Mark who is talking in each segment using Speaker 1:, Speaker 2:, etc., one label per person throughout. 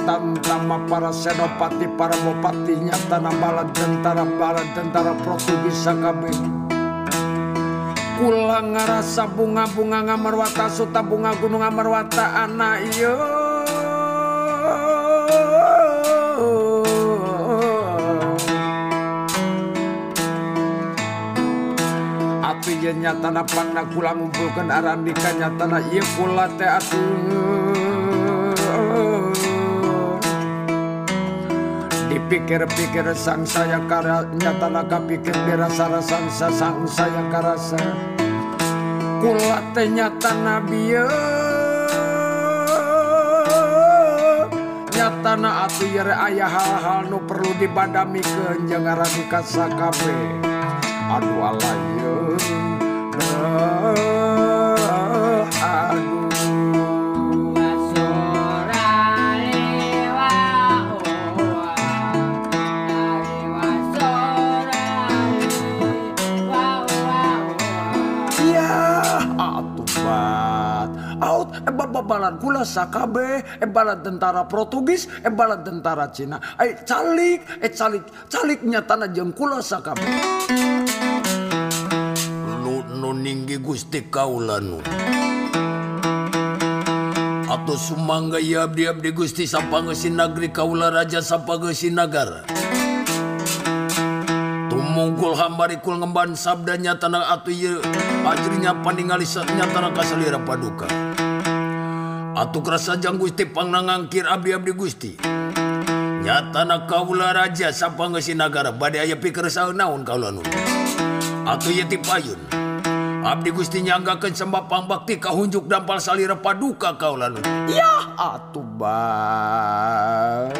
Speaker 1: tantama para senopati para bupati nyatana balad tentara Portugis sakabeh kula ngarasa bunga-bunga ngamarwata suta bunga gunung ngamarwata anak ieu atuh ye nyatana pangna kula ngumpulkeun arandika nyatana ieu kula teh atuh dipikir-pikir sang saya kara nyatana kapikir dirasa-rasa sang saya karasa kula teh nyatana bieu nyatana atuh ye aya hal-hal nu perlu dibadamikeun jeung arandika sakabeh aduh alayeun aduh balan kula sakabeh balan tentara Portugis balan tentara Cina calik nyatana jeung kula sakabeh nu ninggi Gusti kaula nu atuh sumangga ieu abdi Gusti sapangeusieun negeri kaula raja sapangeusieun nagara tumungkul hambarikul ngemban sabda nyatana atuh ieu ajrinya paningali nyatana kasalira paduka atuh krasajang Gusti pangna ngangkir abdi-abdi Gusti nyatana kaula raja sapangeusieun nagara bade aya pikeun saeun naon kaula nu atuh ieu ti payun abdi Gusti nyanggakeun sembah pangbakti kahunjuk dampal salira paduka kaula nu yah atuh bae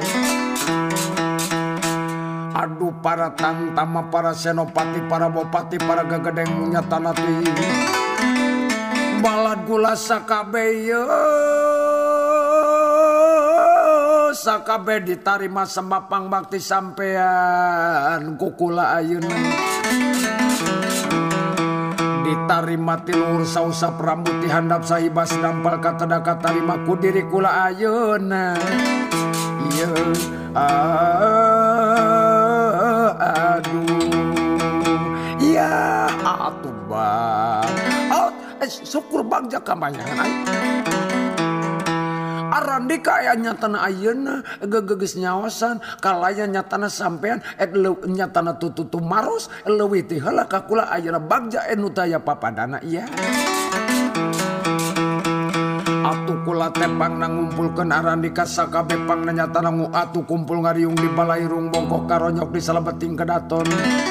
Speaker 1: aduh para tantama para senopati para bupati para gagedeng nyatana teh balad kula sakabeh sakabeh ditarima sembah pangbakti sampean ku kula ayeuna ditarima ti luhur sausap rambut dihandap sahibas dampal katedaka tarima ku diri kula ayeuna ieu aduh iya atuh bang syukur bagja kamanyangan arandika aya nyatana ayeuna gegeges nyawasan kalaya nyatana sampean nyatana tututu maros leuwih ti heula ka kula ayeuna bagja anu taya papadana iya atuh kula teh pangna ngumpulkeun arandika sakabeh pangna nyatana atuh kumpul ngariung di balairung bongkok karonyok di salebeting kedaton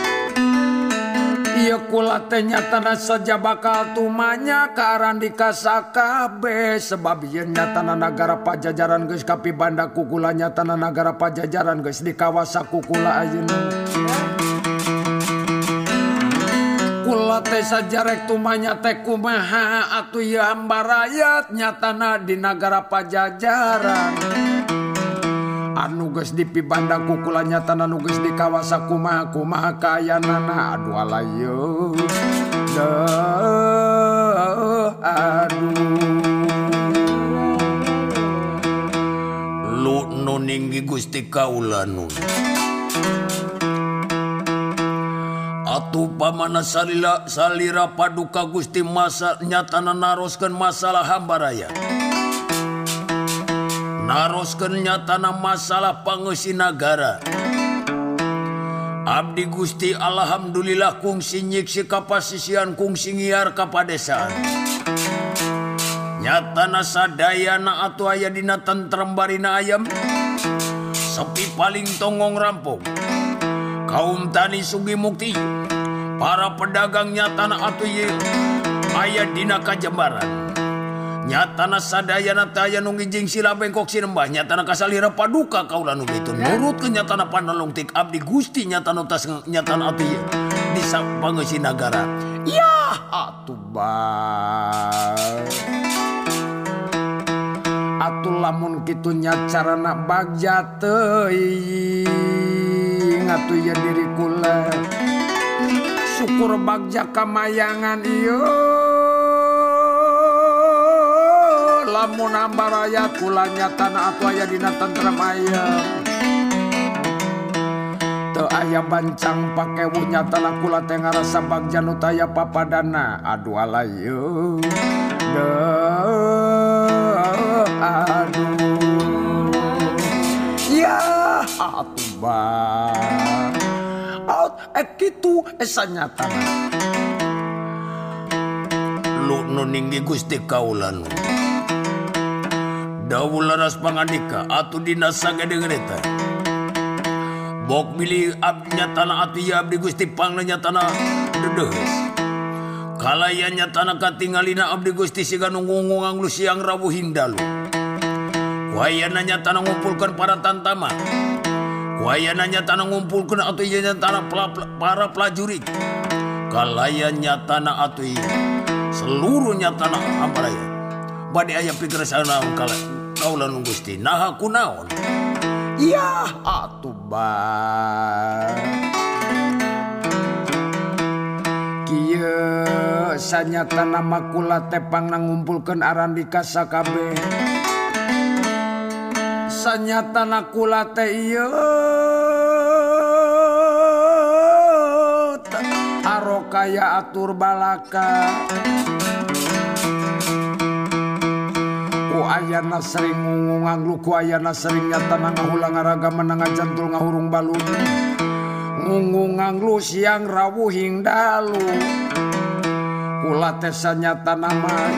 Speaker 1: ieu kula teh nyatana saja bakal tumanya ka arandika sakabeh sebab ieu nyatana nagara Pajajaran geus kapibanda ku kula nyatana nagara Pajajaran geus dikawasa ku kula ayeuna kula teh sajarek tumanya teh kumaha atuh ieu hamba rakyat nyatana di nagara Pajajaran anu geus dipibanda ku kula nyatana nu geus dikawasa kumaha kayanana aduh alayeun aduh lu nu ninggi Gusti kaula nu atuh pamana salira paduka Gusti masa nyatana naroskeun masalah hamba raya naroskeun nyatana masalah pangeusieun nagara abdi Gusti alhamdulillah kungsi nyiksi kapasisian kungsi ngiar ka padesaan nyatana sadayana atuh aya dina tentrem barina ayam sepi paling tongong rampung kaum tani sugi mukti para pedagang nyatana atuh ieu aya dina kajembaran nyatana sadayana taya nu ngijing sila bengkok sinembah nyatana kasalira paduka kaula nu kitu nurut ke nyatana panalung tik abdi Gusti nyatana tas nyatana atuh ieu di sapangeusieun nagara yah atuh bae atuh lamun kitu nya carana bagja teuing atuh ieu diri kula syukur bagja kamayangan ieu
Speaker 2: lamun ambaraya kula nyatana atuh aya dina tentrem ayem teu aya bancang pakewu nyatana kula teh ngarasa bagja nu taya papadana aduh alayu aduh ya atuh bang out kitu esa nyatana
Speaker 1: lu nuninggi Gusti kaula nu dawuh laras pangandika atuh dina sagedegereta bok milih abdi nyatana atuh ya abdi Gusti pangna nyatana dedehes kalaya nyatana katingalina abdi Gusti siga nunggung lu siang rawuh hindalu wayana nyatana ngumpulkeun para tantama wayana nyatana ngumpulkeun atuh ieu nyatana para prajurit kalaya nyatana atuh seluruh nyatana ambaraya bade aya pikiran naon kaula nu Gusti naha kunaon
Speaker 2: iya atuh bang kieu sanyatana makula tepang ngumpulkeun arandika sakabeh sanyatana kula teh ieu arokaya atur balaka ku ayana sering ngungungang lu ku ayana sering nyatana ngahulang araga menang jantul ngahurung balun ngungungang lu siang rawuh hingdalu kula teh sanyatana mah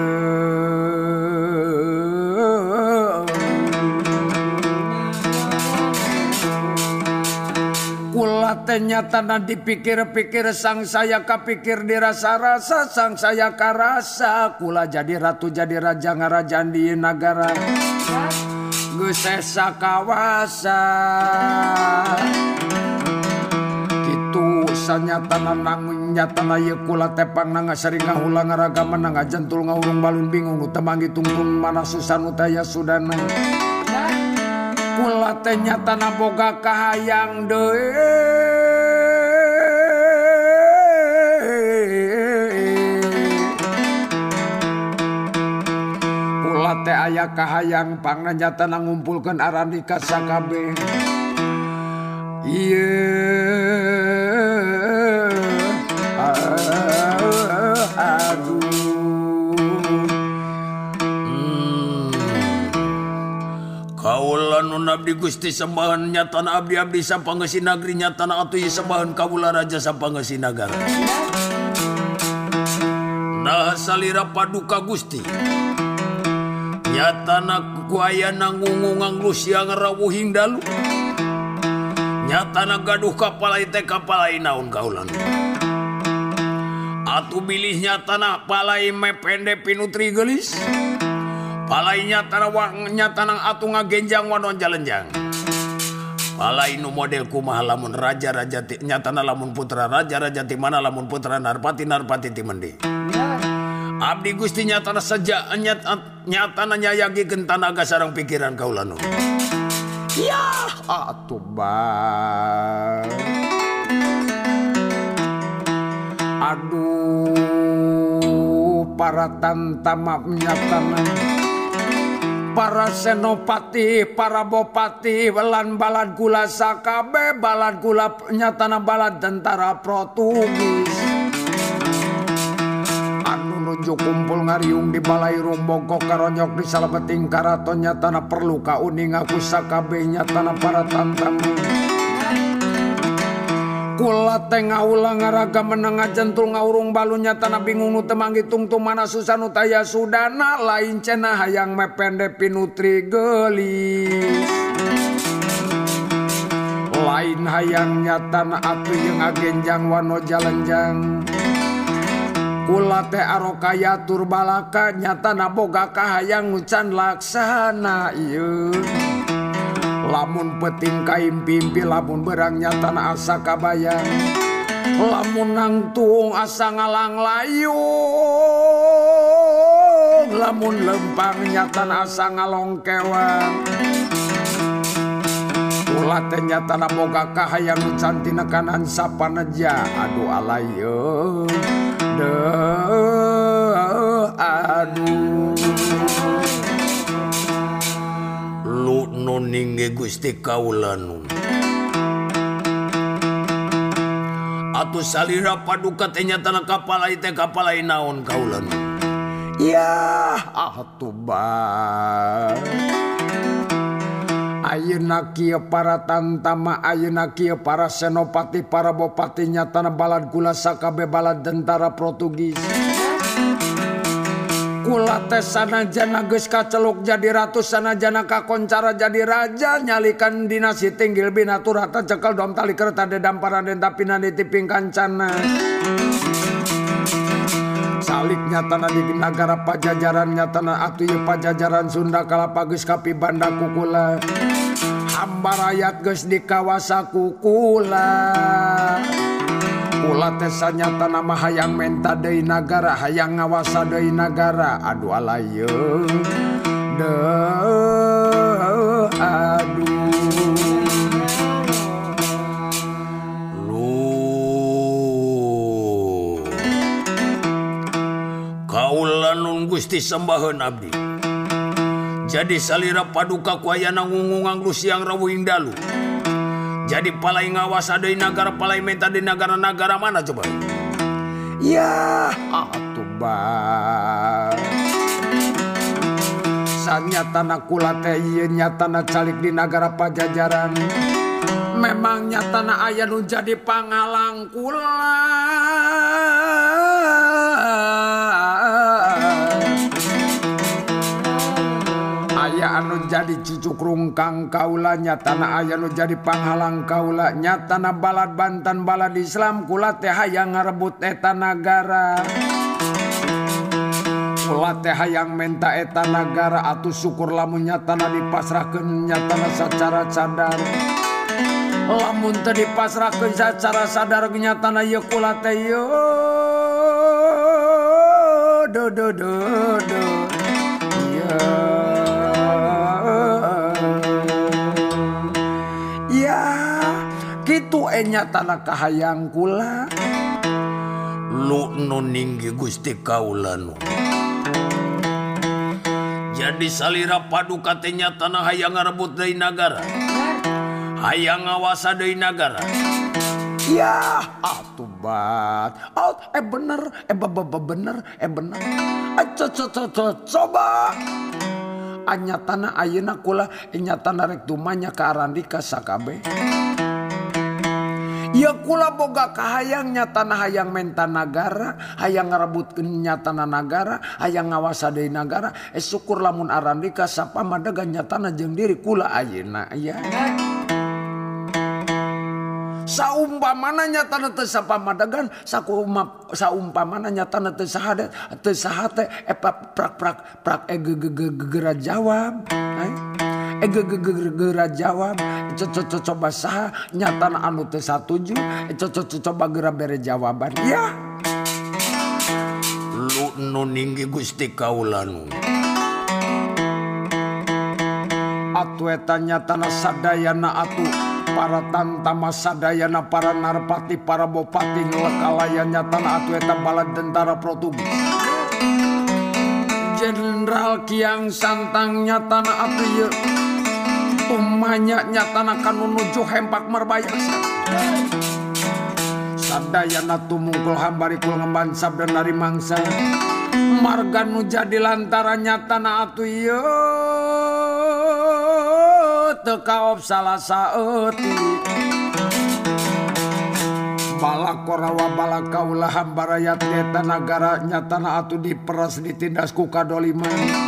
Speaker 2: kula teh nyatana dipikir-pikir sang saya kapikir dirasa-rasa sang saya karasa kula jadi ratu jadi raja ngarajaan di negara geus esa kawasa kitu sanyatana nang nyatana ieu kula teh pangna ngasering ngahulang ngaraga menang jantul ngahurung balun bingung nu teu manggi tungtung mana susah nu taya sudana kula teh nyatana boga kahayang deui kula teh aya kahayang pangna nyatana ngumpulkeun arandika sakabeh aduh kaula nun abdi Gusti sembahan nyatana abdi-abdi sapangeusih nagri nyatana atuh ieu sembahan kaula raja sapangeusih nagara nah salira paduka Gusti nyatana kuayana ngungungang lu siang rawuh hingdalu nyatana gaduh kapalai teh kapalai naon kaula atuh bilih nyatana palai mepende pinutri geulis palai nyatana atuh ngagenjang wanon jalenjang palai nu model kumaha lamun raja-raja nyatana lamun putra raja-raja ti mana lamun putra narpati ti mende abdi Gusti nyatana sejak nyatana nyayagikeun tanaga sareng pikiran kaula nu ya atuh bang aduh para tantama nyatana para senopati, para bopati, balan balad gula sakabe, balad gula nyatana balad tentara Portugis. Anu nuju kumpul ngariung di balai rumbogok karonyok di salabeting karaton nyatana perlu kauning aku sakabe nyatana para tantam. Kula teh ngaulang ngaraga meneng ajentul ngaurung balu nyatana bingung nu teu manggitung tu mana susah nu taya sudana lain cenah hayang mepende pinutri geulis lain hayang nyatana atuh yang agenjang wano jalenjang kula teh arokaya tur balaka nyatana boga kahayang nu can laksana ieu lamun peting kaim pimpi lamun berang nyatana asa kabayang lamun nangtung asa ngalang layung lamun lempang nyatana asa ngalongkewang ulah teh nyatana boga kahayang nu cantina kanan sapaneja aduh alayeun aduh
Speaker 1: nun inggih Gusti kaula nun. Atuh salira paduka teh nyatana kapalai teh kapalai naon kaula nun.
Speaker 2: Ya atuh bah. Ayeuna kieu para tantama, ayeuna kieu para senopati, para bupati nyatana balad kula sakabe balad tentara Portugis. Kula teh sanajana geus kaceluk jadi ratu, sanajana kakoncara jadi raja, nyalikan dinasti tinggil binaturata cekel dom tali kereta dedamparan den tapina ditiping kancana. Salik nyatana di nagara Pajajaran, nyatana atuh ieu Pajajaran Sunda kalapa geus kapibanda ku kula. Hamba rakyat geus dikawasa ku kula. Kula teh sanyatana mah hayang menta deui nagara, hayang ngawasa deui nagara. Aduh alayeung aduh.
Speaker 1: Kaula nun Gusti sembaheun abdi. Jadi salira paduka ku ayana ngungungang lusiang rawuhing dalu. Jadi palai ngawasa deui nagara, palai menta di nagara-nagara mana coba?
Speaker 2: Ya atuh bah. Sanyatana kula teh ieu nyatana calik di nagara Pajajaran. Memang nyatana aya nu jadi pangalang kula. Aya anu jadi cucuk rungkang kaula, nyatana aya nu jadi panghalang kaula. Nyatana balad Banten balad Islam kula teh hayang ngarebut eta nagara. Kula teh hayang menta eta nagara, atuh syukur lamun nyatana dipasrahkeun nyatana sacara sadar. Lamun teu dipasrahkeun sacara sadar nyatana ieu kula teh yo do ya kitu nyatana kahayang kula.
Speaker 1: Lu nun inggih Gusti kaula nun. Jadi salira paduka teh nyatana hayang ngarebut deui nagara, hayang ngawasa deui nagara.
Speaker 2: Ya atuh bat. Bener bener. Coba anyatana ayeuna kula nyatana rek tumanya ka Arandika sakabe. Ya kula boga kahayang nyatana hayang menta nagara, hayang ngarebutkeun nyatana nagara, hayang ngawasa deui nagara. Syukur lamun Arandika sapa madegan nyatana jeung diri kula ayeuna ya. Saumpamana nyatana teu sapa madegan, saumpamana nyatana teu saha teh prak gegera jawab. Gegera jawab, coba saha nyatana anu teu satuju, coba gera bere jawaban. Ya.
Speaker 1: Lu nun inggih Gusti kaula nun.
Speaker 2: Atuh eta nyatana sadayana atuh para tantama sadayana, para narpati, para bupati ngelekalayan nyatana atuh eta balad tentara Portugis. Jenderal Kiang Santang nyatana atuh ieu tumanya nyatana kanu nuju hempak merbayasa. Sadayana tumungkul hambarikul ngemban sabda nari mangsa. Marga nu jadi lantaran nyatana atuh ieu teu kaop salah saeutik. Balakorawa balakaula hamba rakyat eta nagara nyatana atuh diperas ditindas ku kadoliman.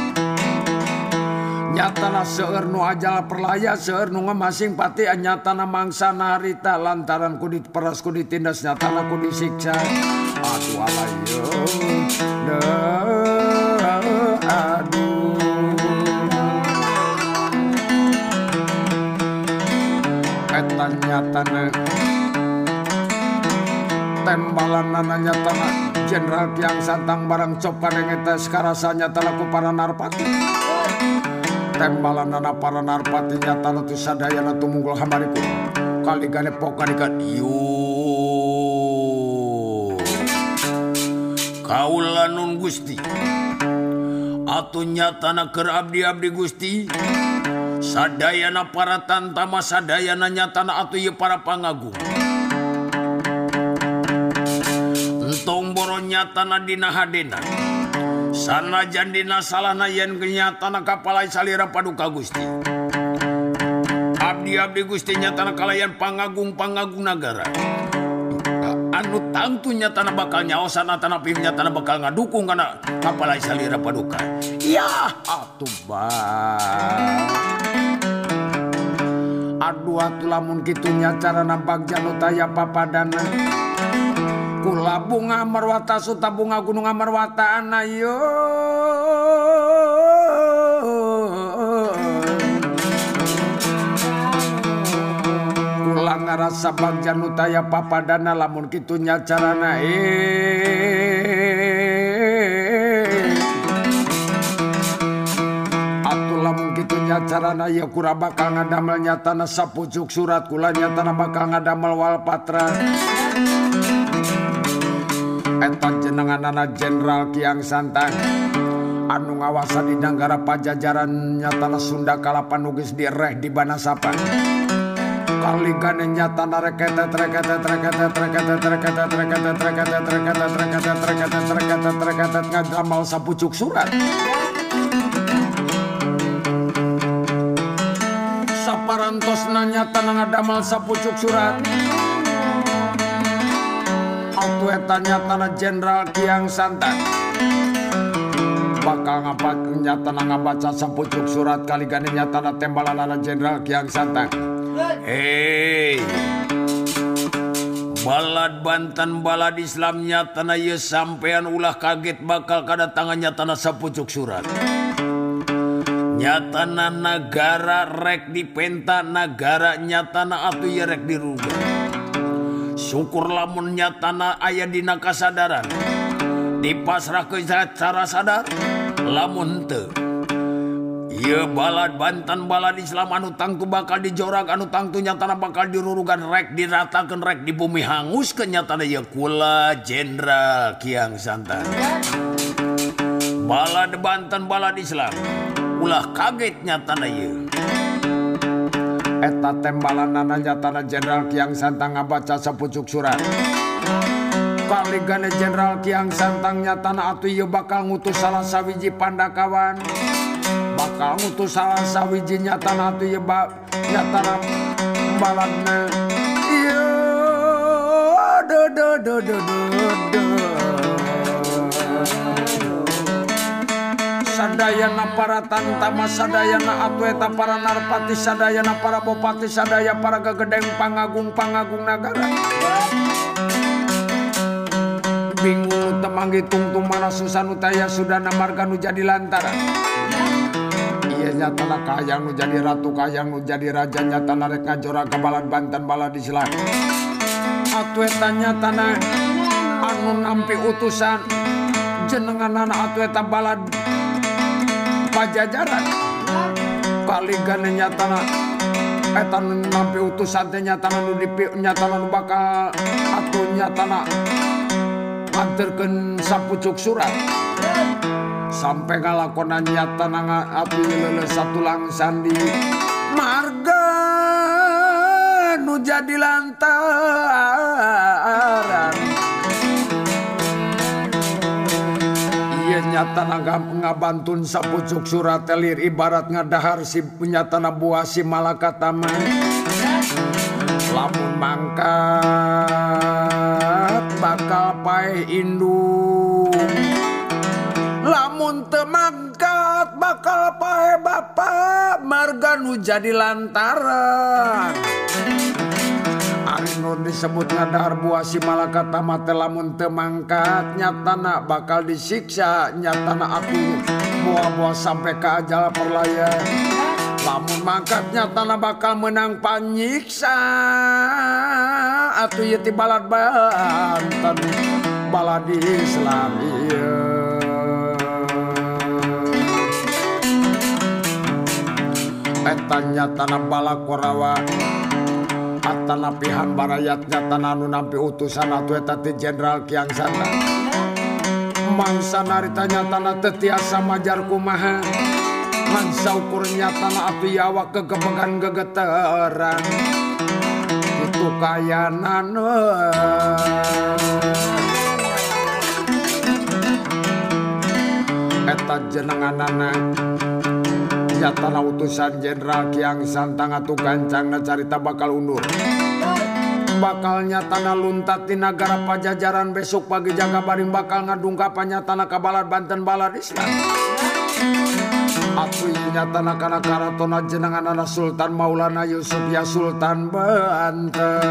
Speaker 2: Nyatana seueur nu ajal perlaya, seueur nu ngemasing pati nyatana mangsana harita lantaran ku diperas ku ditindas nyatana ku disiksa. Aduh alayeung aduh. Eta nyatana tembalanana nyatana Jenderal Kiang Santang barang cop kadeng eta sekarasa nyatana ku para narpati. Tembalanana para narpati nyatana tu sadayana tumunggul hambariku kali gane pokanikan
Speaker 1: Kaula nun Gusti. Atuh nyatana keur abdi-abdi Gusti. sadayana para tantama sadayana nyatana atuh ieu para pangagung entong boro nyatana dina hadena sanajan dina salahna yen nyatana kapalai salira paduka Gusti abdi Gusti nyatana kalayan pangagung nagara anu tangtu nyatana bakal nyaosan atanapi nyatana bakal ngadukung kana kapalai salira paduka ya atuh bang aduh atuh lamun kitu nya cara nampak janu taya papadana kula bunga marwata suta bunga gunung amarwata anayo kula ngarasa bagja nu taya papadana lamun kitu nya carana atuh lamun kitu nya carana ya kura bakal ngadamel nyatana sapucuk surat kula nyatana bakal ngadamel wal patra eta jenenganana Jenderal Kiang Santang anu ngawasa di negara Pajajaran nyatana Sunda kala panugis direh di Banasapa kaligane nyatana reketet ngadamal sapucuk surat saparantosna nyatana ngadamal sapucuk surat eta nyatana Jenderal Kiang Santang bakal nyatana ngabaca sapucuk surat kaligane nyatana tembalanana Jenderal Kiang Santang balad Banten balad Islam nyatana ye sampean ulah kaget bakal kadatangan nyatana sapucuk surat nyatana negara rek dipenta negara nyatana atuh ye rek diruga syukur lamun nyatana aya dina kasadaran dipasrahkeun cara sadar lamun teu ieu balad Banten balad Islam anu tangtu bakal dijorak anu tangtu nyatana bakal dirurugan rek diratakeun rek di bumi hanguskeun nyatana ieu kula Jenderal Kiang Santang balad Banten balad Islam ulah kaget nyatana ieu eta tembalanana nyatana Jenderal Kiang Santang ngabaca sapucuk surat kaligane Jenderal Kiang Santang nyatana atuh ieu bakal ngutus salah sawiji pandakawan bakal ngutus salah sawiji nyatana atuh ieu nyatana baladna ieu sadayana para tantama sadayana atuh eta para narpati sadayana para bupati sadaya para gagedeng pangagung nagara bingung temanggi tungtung mana susah nutaya sudah namarga nu jadi lantaran iya nyatana kayang nu jadi ratu kayang nu jadi raja nyatana rek ngajora ka balad Banten balad Islam atuh eta nyatana anu nampi utusan jenenganana atuh eta balad Pajajaran kaligane nyatana eta nampi utusan teh nyatana nu nyatana nu bakal atuh nyatana anterkeun sapucuk surat sampai ngalakonan nyatana atuh leuleuh satulang sandi marga nu jadi lantaran nyatana ngabantun sapucuk surat telir ibarat ngadahar si nyatana buah si malakatama lamun mangkat bakal paeh indung lamun teu mangkat bakal paeh bapa marga nu jadi lantaran anu disebut ngadahar buah si malakatama teh lamun teu mangkat nyatana bakal disiksa nyatana atuh buah-buah sampai ke ajal perlaya lamun mangkat nyatana bakal menang panyiksa atuh ieu ti balad Banten balad Islam ieu eta nyatana balakorawa atana pihan barayat nyatana anu nampi utusan atuh eta ti Jenderal Kiang Santang mangsa narita nyatana teu tiasa majar kumaha
Speaker 2: ngan saukur nyatana atuh yawa kegepegan gegeteran itu kayanan eta jenenganana nyatana utusan Jenderal Kiang Santang atuh gancangna carita bakal undur bakal nyatana luntat di nagara Pajajaran besok pagi jaga baring bakal ngadungkapan nyatana ka balad Banten balad Islam atuh nyatana kana karatona jenenganana Sultan Maulana Yusuf ya Sultan Banten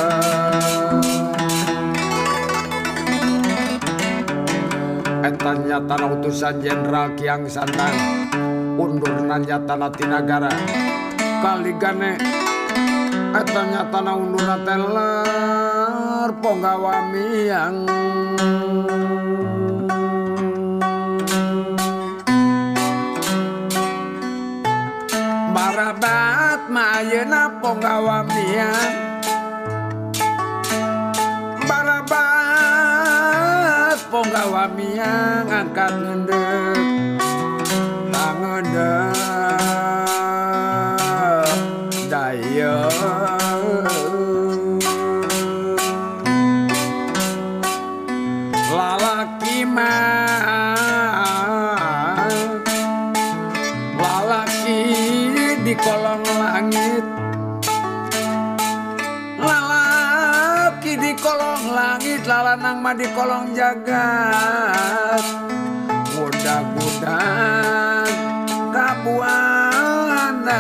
Speaker 2: eta nyatana utusan Jenderal Kiang Santang undurna nyatana ti nagara kaligane eta nyatana undurna teler Ponggawa Miang barabat mayeuna Ponggawa Miang barabat Ponggawa Miang angkat ngendek ngendek daya lalaki mah lalaki di kolong langit lalaki di kolong langit lalanang mah di kolong jagat mudah-mudahan kabuana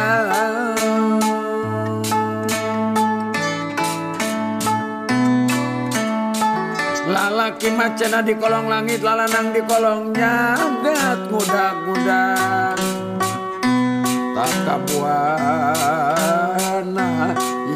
Speaker 2: lalaki macana di kolong langit lalanang di kolong jagat mudah-mudahan tak kabuana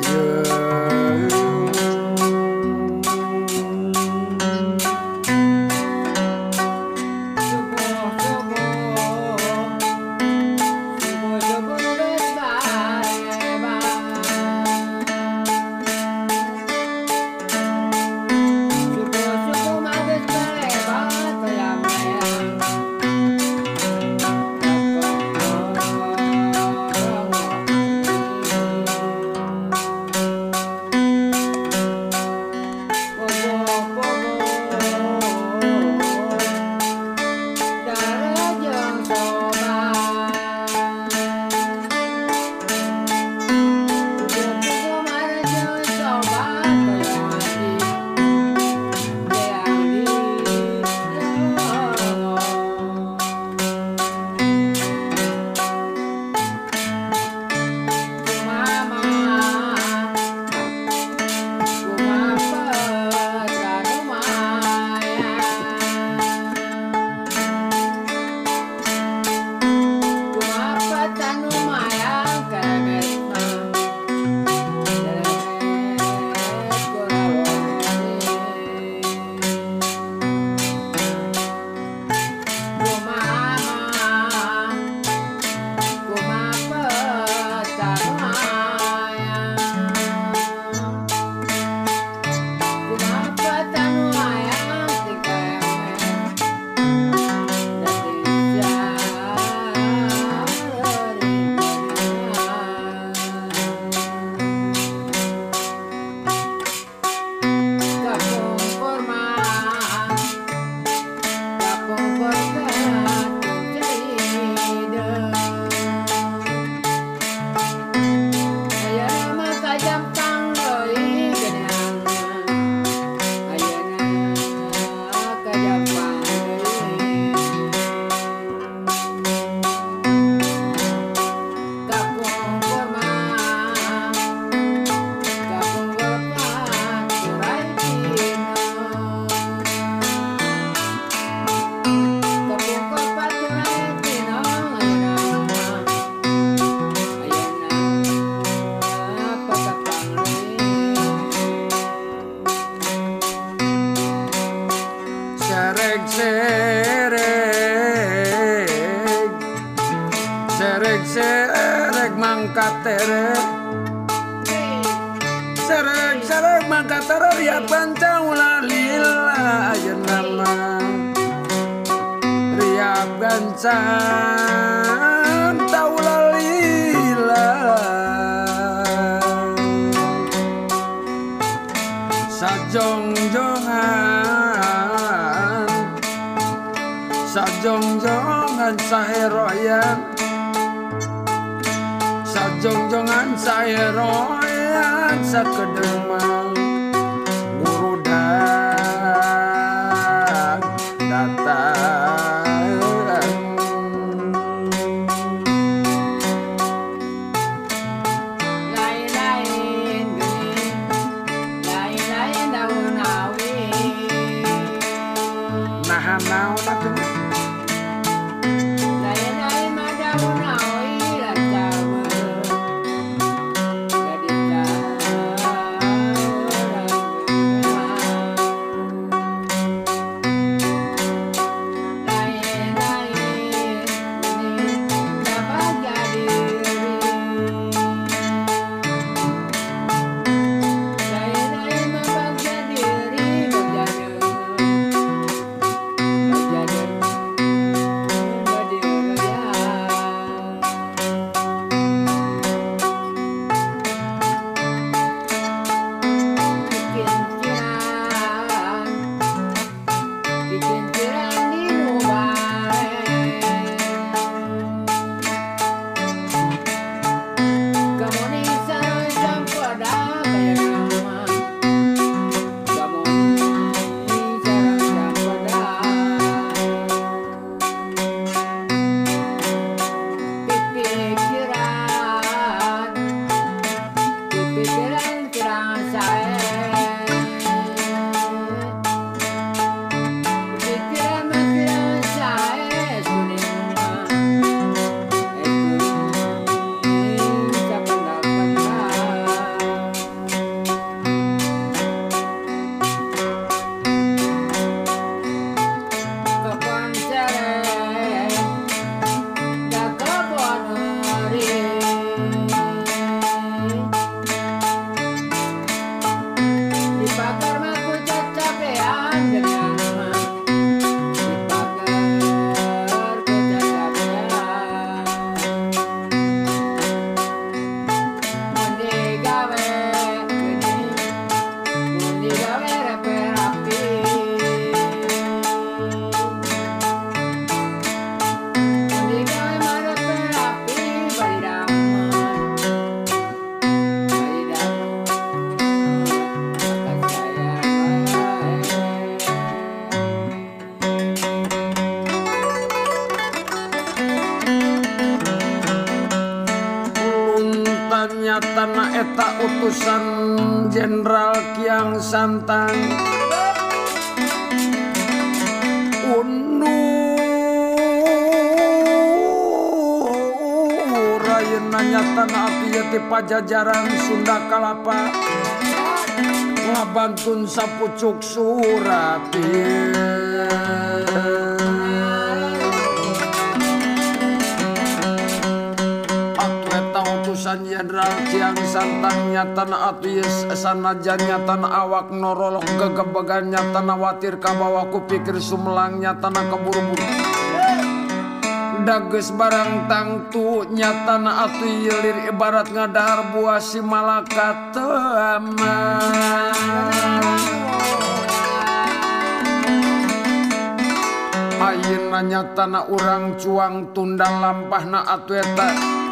Speaker 2: sereg mangkat tereg sereg mangkat tereg ya pancaulah lila aja nama riak gancang sajongjongan saheroyan sajongjongan saheroyan sakedemang burudak datang
Speaker 3: lain-lain geuning lain-lain daun awi
Speaker 2: nah naon atuh
Speaker 3: lain-lain mah daun awi lancameun jadi lain-lain geuning dapat jadi lain-lain mah bagja diri bikin ciran di rumah kamu nih sarang sampada kayak nama kamu nih sarang sampada pikiran kirang saya pikiran kirang saya sunima itu siapa kapan cerai dah kapan hari dibakar mah ku cacapean dengan dibakar ku cacapean mundi gawe geuning mundi gawe rapi mundi gawe mah rapi bari daman
Speaker 2: nyatana eta utusan Jenderal Kiang Santang rayeuna nyatana abdi ti Pajajaran Sunda Kalapa ngabantun sapucuk surati utusan Jenderal Kiang Santang nyatana atuis sanajan nyatana awak norolok gegebegan nyatana watir kabawa ku pikir sumlang nyatana keburu-buru dages barang tangtu nyatana atu yilir ibarat ngadahar buah si malakat aman ayeuna nyatana urang cuang tundang lampahna atu eta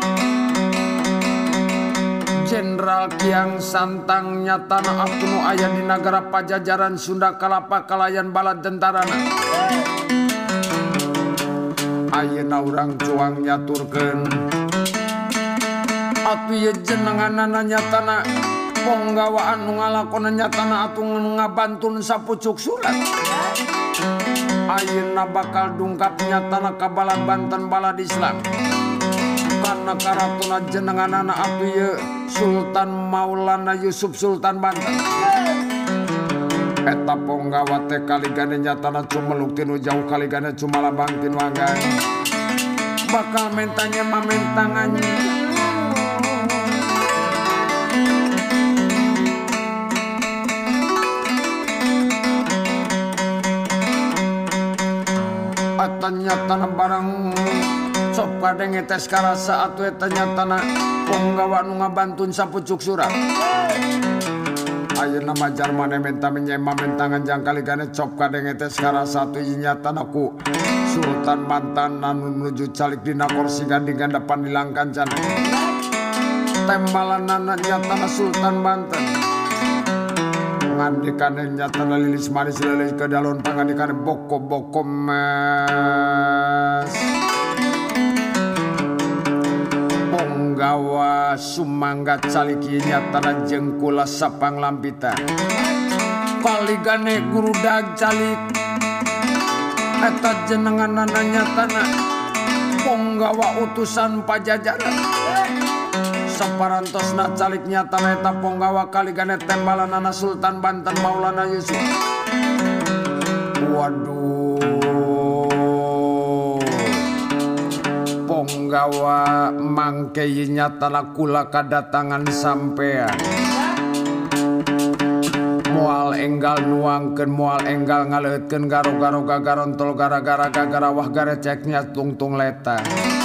Speaker 2: Jenderal Kiang Santang nyatana atu nu aya di nagara Pajajaran Sunda Kalapa kalayan bala tentarana ayeuna urang cuang nyaturkeun atu ye jenenganana nyatana ponggawaan nu ngalakonan nyatana atu ngabantun sapucuk surat ayeuna bakal dungkap nyatana ka bala Banten bala Islam karena karatuna jenenganana atu ye Sultan Maulana Yusuf Sultan Banten eta ponggawa teh kaligane nyatana cumeluk tinu jauh kaligane cumalabang tinu anggan bakal mentanya mamentangannya nyatana barang sok kadeng tes karasa atuh eta nyatana ponggawa nu ngabantun sapucuk surat Ayeuna majar mane menta menyema mentangan jangkali gane cop kadeng tes kara satu nyata naku Sultan mantan anu menuju calik dina kursi gandingan depan dilangkan can tembalan anak nyata Sultan Banten ngandikane nyata lilis manis lilis ke dalon pangandikane boko mes Ponggawa sumangga caliki nyatana jengkula sapang lampitan kaligane guru dag calik eta jenenganana nyatana Ponggawa utusan Pajajaran saparantosna calik nyatana eta Ponggawa kaligane tembalanana Sultan Banten Maulana Yusuf. Waduh, Ponggawa mangke nyatana kula kadatangan sampean moal enggal nuangkeun moal enggal ngaleutkeun garo-garo gagarontol gara-gara gagarawah gareceknya tungtung leta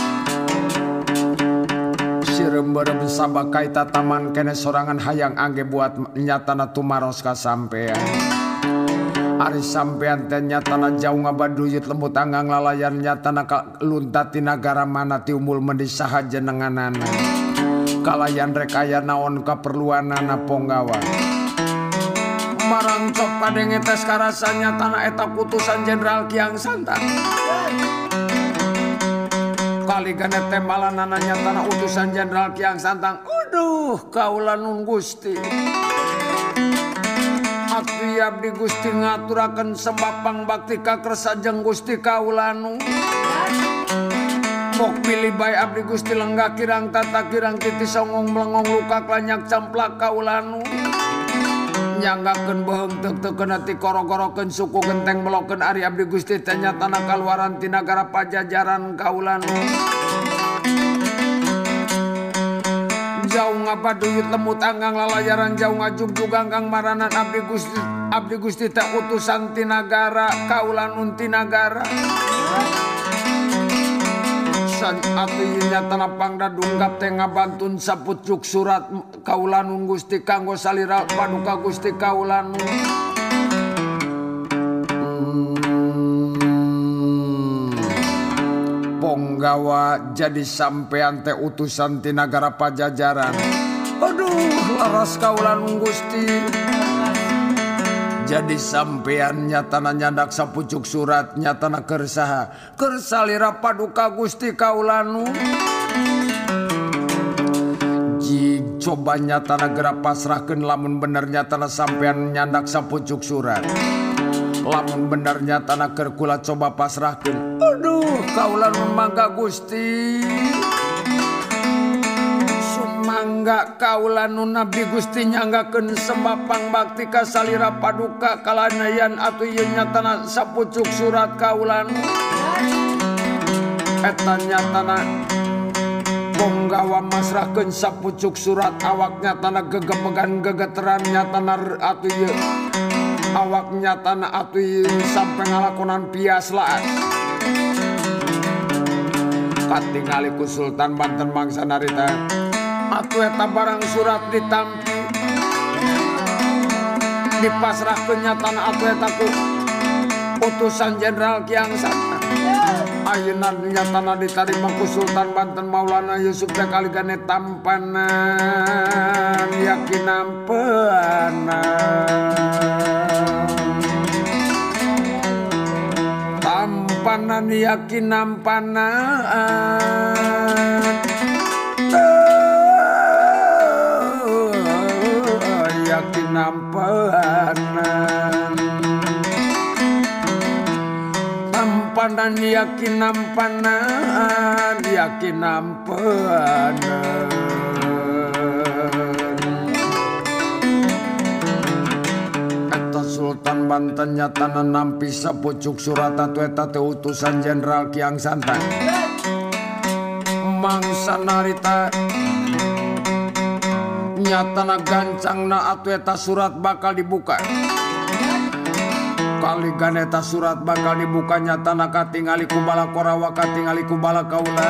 Speaker 2: siremberem sabakai tataman kene sorangan hayang angge buat nyatana tumaros ka sampean ari sampean teh nyatana jauh ngabaduyut lembut anggang lalayan nyatana luntati nagara mana ti umul mendi saha jenenganana kalayan rek aya naon kaperluanana Ponggawa marang cop kadenge tes karasanya tanah eta putusan Jenderal Kiang Santang kaligane tembalanana nyatana utusan Jenderal Kiang Santang aduh kaula nun Gusti abdi abdi Gusti ngaturaken sembapang bakti kakersa jeung Gusti kaula nu mok pilih bae abdi Gusti lenggah kirang tata kirang titi songong melengong luka klanyak camplak kaula nu nyanggakeun beheung teuk-teukeun ati koro-korokeun suku genteng melokeun ari abdi Gusti teh nyatana kaluaran ti nagara Pajajaran kaula nu jauh ngabaduyut lemut anggang lalayaran jauh ngajugjug anggang maranan abdi Gusti teh utusan ti nagara kaula nun ti nagara san atuh nyatana pangda dunggap teh ngabantun sapucuk surat kaula nun Gusti kanggo salira paduka Gusti kaula nun Ponggawa jadi sampean teh utusan ti nagara Pajajaran aduh laras kaula nun Gusti jadi sampean nyatana nyandak sapucuk surat nyatana keur saha keur salira paduka Gusti kaula nu jig coba nyatana geura pasrahkeun lamun bener nyatana sampean nyandak sapucuk surat lamun bener nyatana keur kula coba pasrahkeun aduh kaula nu mangga Gusti mangga kaula nun abdi Gusti nyanggakeun sembapang bakti ka salira paduka kalanayan atuh ieu nyatana sapucuk surat kaula nu eta nyatana Ponggawa masrahkeun sapucuk surat awak nyatana gegemegan gegeteran nyatana atuh ieu awak nyatana atuh ieu sampe ngalakonan pias laas katingali ku Sultan Banten mangsa narita atuh eta barang surat ditampi dipasrahkeun nyatana atuh eta ku utusan Jenderal Kiang Santang ayeuna nyatana ditarima ku Sultan Banten Maulana Yusuf teh kaligane tampanan yakin tampanan yakin nampanan yakin nampanan tampanan yakin nampanan yakin nampanan eta Sultan Banten nyatana nampi sapucuk surat atuh eta teh utusan Jenderal Kiang Santang mangsa narita nyatana gancangna atuh eta surat bakal dibuka kaligan eta surat bakal dibuka nyatana katingali ku bala Korawa katingali ku bala kaula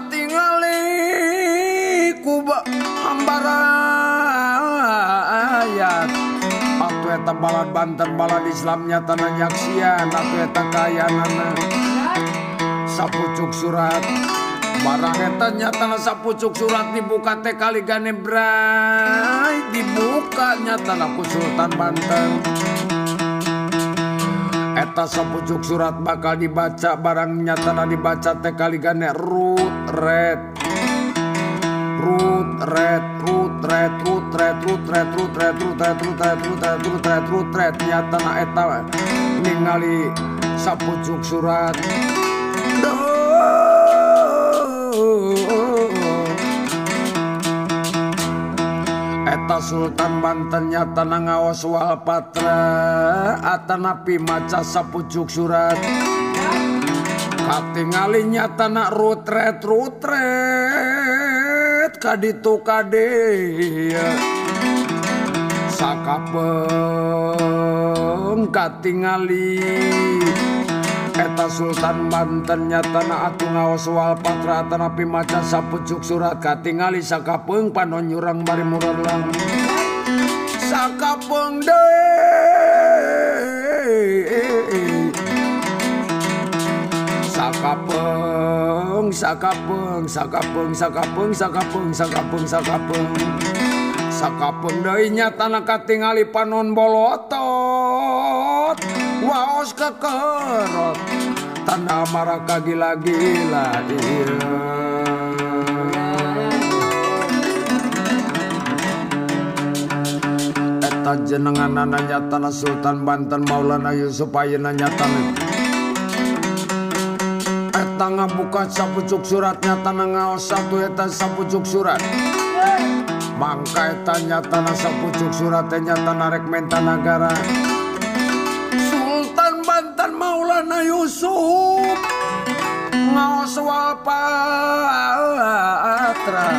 Speaker 2: katingali ku hambara eta balad Banten balad Islam nyatana nyaksian atuh eta kayanana sapucuk surat barang eta nyatana sapucuk surat dibuka teh kaligane bray dibuka nyatana ku Sultan Banten eta sapucuk surat bakal dibaca barang nyatana dibaca teh kaligane rut red nyatana eta ningali sapucuk surat eta Sultan Banten nyatana ngaos wal patra atanapi maca sapucuk surat katingali nyatana rutret kaditu kade sakapeng katingali eta Sultan Banten nyatana atuh ngaos wal patra atanapi maca sapucuk surat katingali sakapeng panon nyurang bari murerlang sakapeng deui sakapeng deui nyatana katingali panon bolotot waos kekerot tanda amarah kagila-gila eta jenenganana nyatana Sultan Banten Maulana Yusuf ayeuna nyatana eta ngabuka sapucuk surat nyatana ngaos satu eta sapucuk surat mangka eta nyatana sapucuk surat nyatana rek menta nagara Sultan Banten Maulana Yusuf ngaos wal patra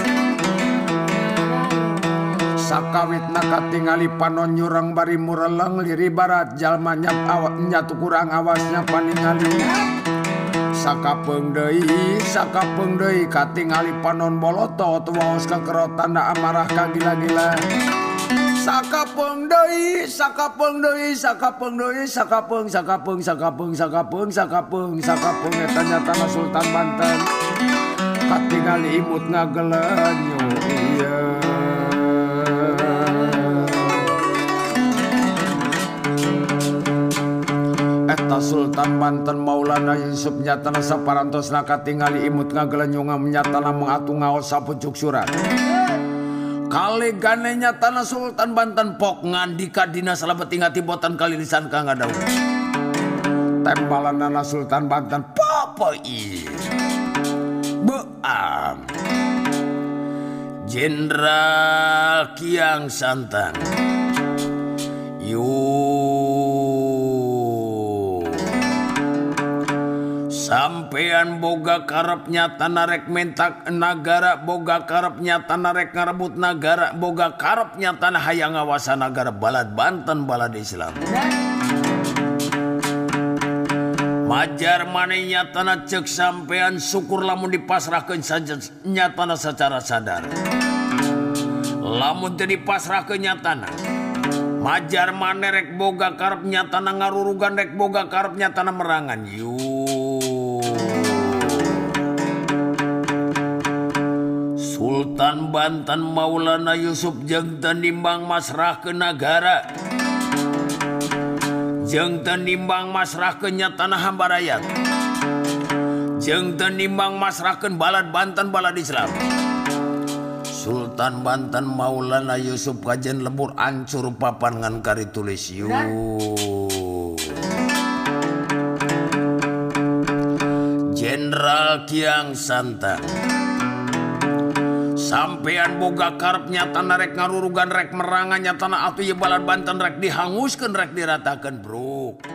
Speaker 2: sakawitna katingali panon nyurang bari mureleng liri barat jalma nyatu kurang awasnya paningali sakapeng deui katingali panon bolotot waos kekerot tanda amarah kagila-gila sakapeng deui eta nyatana Sultan Banten katingali imut ngagelenyo iya eta Sultan Banten Maulana Yusuf nyatana saparantosna katingali imut ngagelenyunga nyatana mengatu ngaos sapucuk surat kaligane nyatana Sultan Banten pok ngandika dina salabeting ati botan kalilisan ka ngadaung tembalanana Sultan Banten popoi beam Jenderal Kiang Santang sampean boga karep nyatana rek mentak nagara boga karep nyatana rek ngarebut nagara boga karep nyatana hayang ngawasa nagara balad Banten balad Islam majar maneh nyatana cek sampean syukur lamun dipasrahkeun saja nyatana secara sadar lamun teu dipasrahkeun nyatana majar maneh rek boga karep nyatana ngarurugan rek boga karep nyatana merangan Sultan Banten Maulana Yusuf jeung teu nimbang masrahkeun nagara jeung teu nimbang masrahkeun nyatana hamba rakyat jeung teu nimbang masrahkeun balad Banten balad Islam Sultan Banten Maulana Yusuf kajen lembur ancur papan ngan kari tulis Jenderal Kiang Santang sampean boga karep nyatana rek ngarurugan rek merangan nyatana atuh ye balad Banten rek dihanguskeun rek diratakeun bro